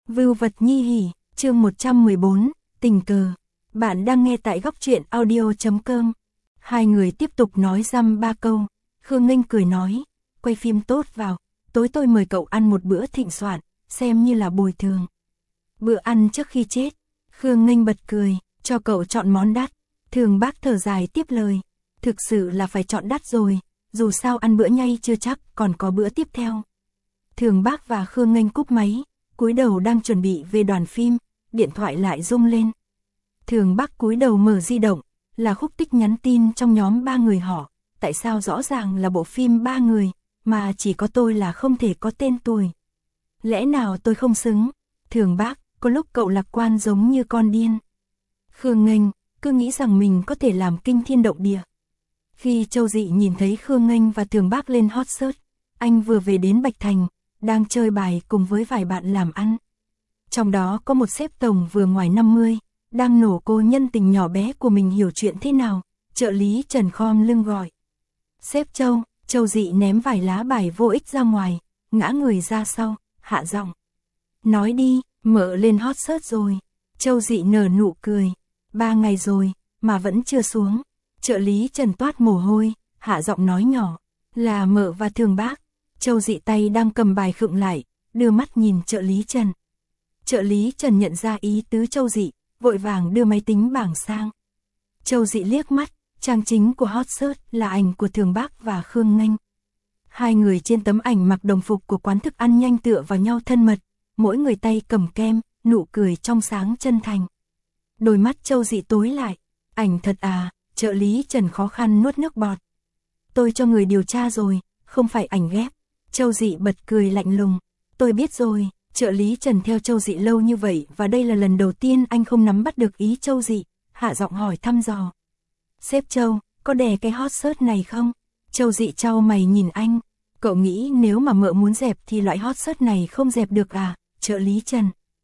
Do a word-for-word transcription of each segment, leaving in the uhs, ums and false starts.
Vưu vật nhi hỉ, chương một trăm mười bốn, tình cờ. Bạn đang nghe tại góc truyện audio chấm com. Hai người tiếp tục nói dăm ba câu. Khương Nghênh cười nói, quay phim tốt vào, tối tôi mời cậu ăn một bữa thịnh soạn, xem như là bồi thường. Bữa ăn trước khi chết. Khương Nghênh bật cười, cho cậu chọn món đắt. Thường Bác thở dài tiếp lời, thực sự là phải chọn đắt rồi, dù sao ăn bữa nhay chưa chắc còn có bữa tiếp theo. Thường Bác và Khương Nghênh cúp máy, cúi đầu đang chuẩn bị về đoàn phim, điện thoại lại rung lên. Thường Bác cúi đầu mở di động, là Khúc Tích nhắn tin trong nhóm ba người họ, tại sao rõ ràng là bộ phim ba người, mà chỉ có tôi là không thể có tên tuổi. Lẽ nào tôi không xứng? Thường Bác, có lúc cậu lạc quan giống như con điên. Khương Nghênh, cứ nghĩ rằng mình có thể làm kinh thiên động địa. Khi Châu Dị nhìn thấy Khương Nghênh và Thường Bác lên hot search, anh vừa về đến Bạch Thành, đang chơi bài cùng với vài bạn làm ăn. Trong đó có một sếp tổng vừa ngoài năm mươi, đang nổ cô nhân tình nhỏ bé của mình hiểu chuyện thế nào, trợ lý Trần khom lưng gọi. Sếp Châu, Châu Dị ném vài lá bài vô ích ra ngoài, ngã người ra sau, hạ giọng. Nói đi, mở lên hot search rồi. Châu Dị nở nụ cười. Ba ngày rồi, mà vẫn chưa xuống. Trợ lý Trần toát mồ hôi, hạ giọng nói nhỏ. Là Mợ và Thường Bác. Châu Dị tay đang cầm bài khựng lại, đưa mắt nhìn trợ lý Trần. Trợ lý Trần nhận ra ý tứ Châu Dị, vội vàng đưa máy tính bảng sang. Châu Dị liếc mắt, trang chính của hot search là ảnh của Thường Bác và Khương Nghênh. Hai người trên tấm ảnh mặc đồng phục của quán thức ăn nhanh tựa vào nhau thân mật, mỗi người tay cầm kem, nụ cười trong sáng chân thành. Đôi mắt Châu Dị tối lại, ảnh thật à, trợ lý Trần khó khăn nuốt nước bọt. Tôi cho người điều tra rồi, không phải ảnh ghép. Châu Dị bật cười lạnh lùng, tôi biết rồi, trợ lý Trần theo Châu Dị lâu như vậy và đây là lần đầu tiên anh không nắm bắt được ý Châu Dị, hạ giọng hỏi thăm dò. Sếp Châu, có đè cái hot search này không? Châu Dị trao mày nhìn anh, cậu nghĩ nếu mà Mợ muốn dẹp thì loại hot search này không dẹp được à, trợ lý Trần.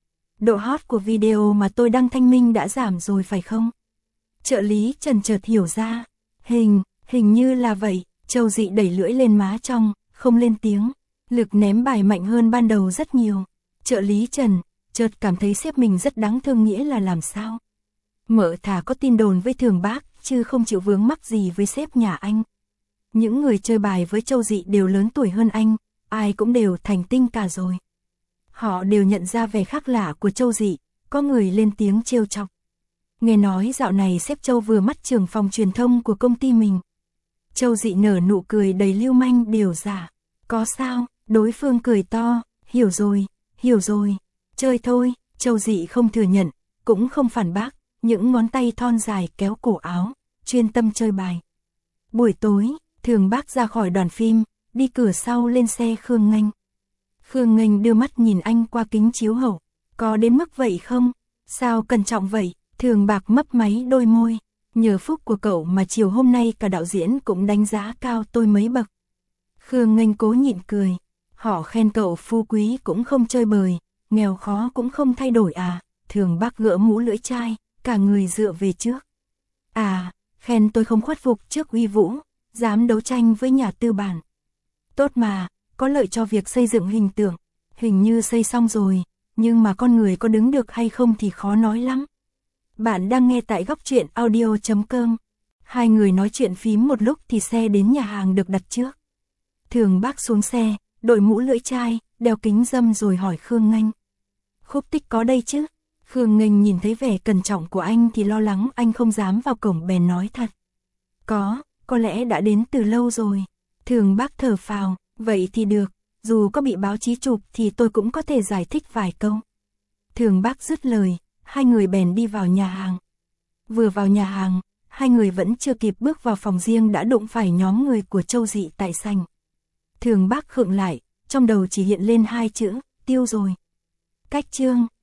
Độ hot của video mà tôi đăng thanh minh đã giảm rồi phải không? Trợ lý Trần chợt hiểu ra, hình, hình như là vậy, Châu Dị đẩy lưỡi lên má trong, không lên tiếng, lực ném bài mạnh hơn ban đầu rất nhiều. Trợ lý Trần, chợt cảm thấy sếp mình rất đáng thương nghĩa là làm sao? Mợ thà có tin đồn với Thường Bác, chứ không chịu vướng mắc gì với sếp nhà anh. Những người chơi bài với Châu Dị đều lớn tuổi hơn anh, ai cũng đều thành tinh cả rồi. Họ đều nhận ra vẻ khác lạ của Châu Dị, có người lên tiếng trêu chọc. Nghe nói dạo này sếp Châu vừa mắt trưởng phòng truyền thông của công ty mình. Châu Dị nở nụ cười đầy lưu manh điều giả. Có sao? Đối phương cười to, hiểu rồi, hiểu rồi, chơi thôi. Châu Dị không thừa nhận, cũng không phản bác, những ngón tay thon dài kéo cổ áo, chuyên tâm chơi bài. Buổi tối, Thường Bác ra khỏi đoàn phim, đi cửa sau lên xe Khương Nghênh. Khương Nghênh đưa mắt nhìn anh qua kính chiếu hậu, có đến mức vậy không? Sao cẩn trọng vậy? Thường Bác mấp máy đôi môi, nhờ phúc của cậu mà chiều hôm nay cả đạo diễn cũng đánh giá cao tôi mấy bậc. Khương Nghênh cố nhịn cười, họ khen cậu phú quý cũng không chơi bời, nghèo khó cũng không thay đổi à? Thường Bác gỡ mũ lưỡi chai, cả người dựa về trước. À, khen tôi không khuất phục trước uy vũ, dám đấu tranh với nhà tư bản. Tốt mà, có lợi cho việc xây dựng hình tượng, hình như xây xong rồi, nhưng mà con người có đứng được hay không thì khó nói lắm. Bạn đang nghe tại góc truyện audio chấm com. Hai người nói chuyện phím một lúc thì xe đến nhà hàng được đặt trước. Thường Bác xuống xe, đội mũ lưỡi chai, đeo kính râm rồi hỏi Khương Nghênh. Khúc Tích có đây chứ? Khương Nghênh nhìn thấy vẻ cẩn trọng của anh thì lo lắng anh không dám vào cổng bèn nói thật. Có, có lẽ đã đến từ lâu rồi. Thường Bác thở phào, vậy thì được, dù có bị báo chí chụp thì tôi cũng có thể giải thích vài câu. Thường Bác dứt lời, hai người bèn đi vào nhà hàng. Vừa vào nhà hàng, hai người vẫn chưa kịp bước vào phòng riêng đã đụng phải nhóm người của Châu Dị tại sảnh. Thường Bác khựng lại, trong đầu chỉ hiện lên hai chữ, tiêu rồi. Cách chương,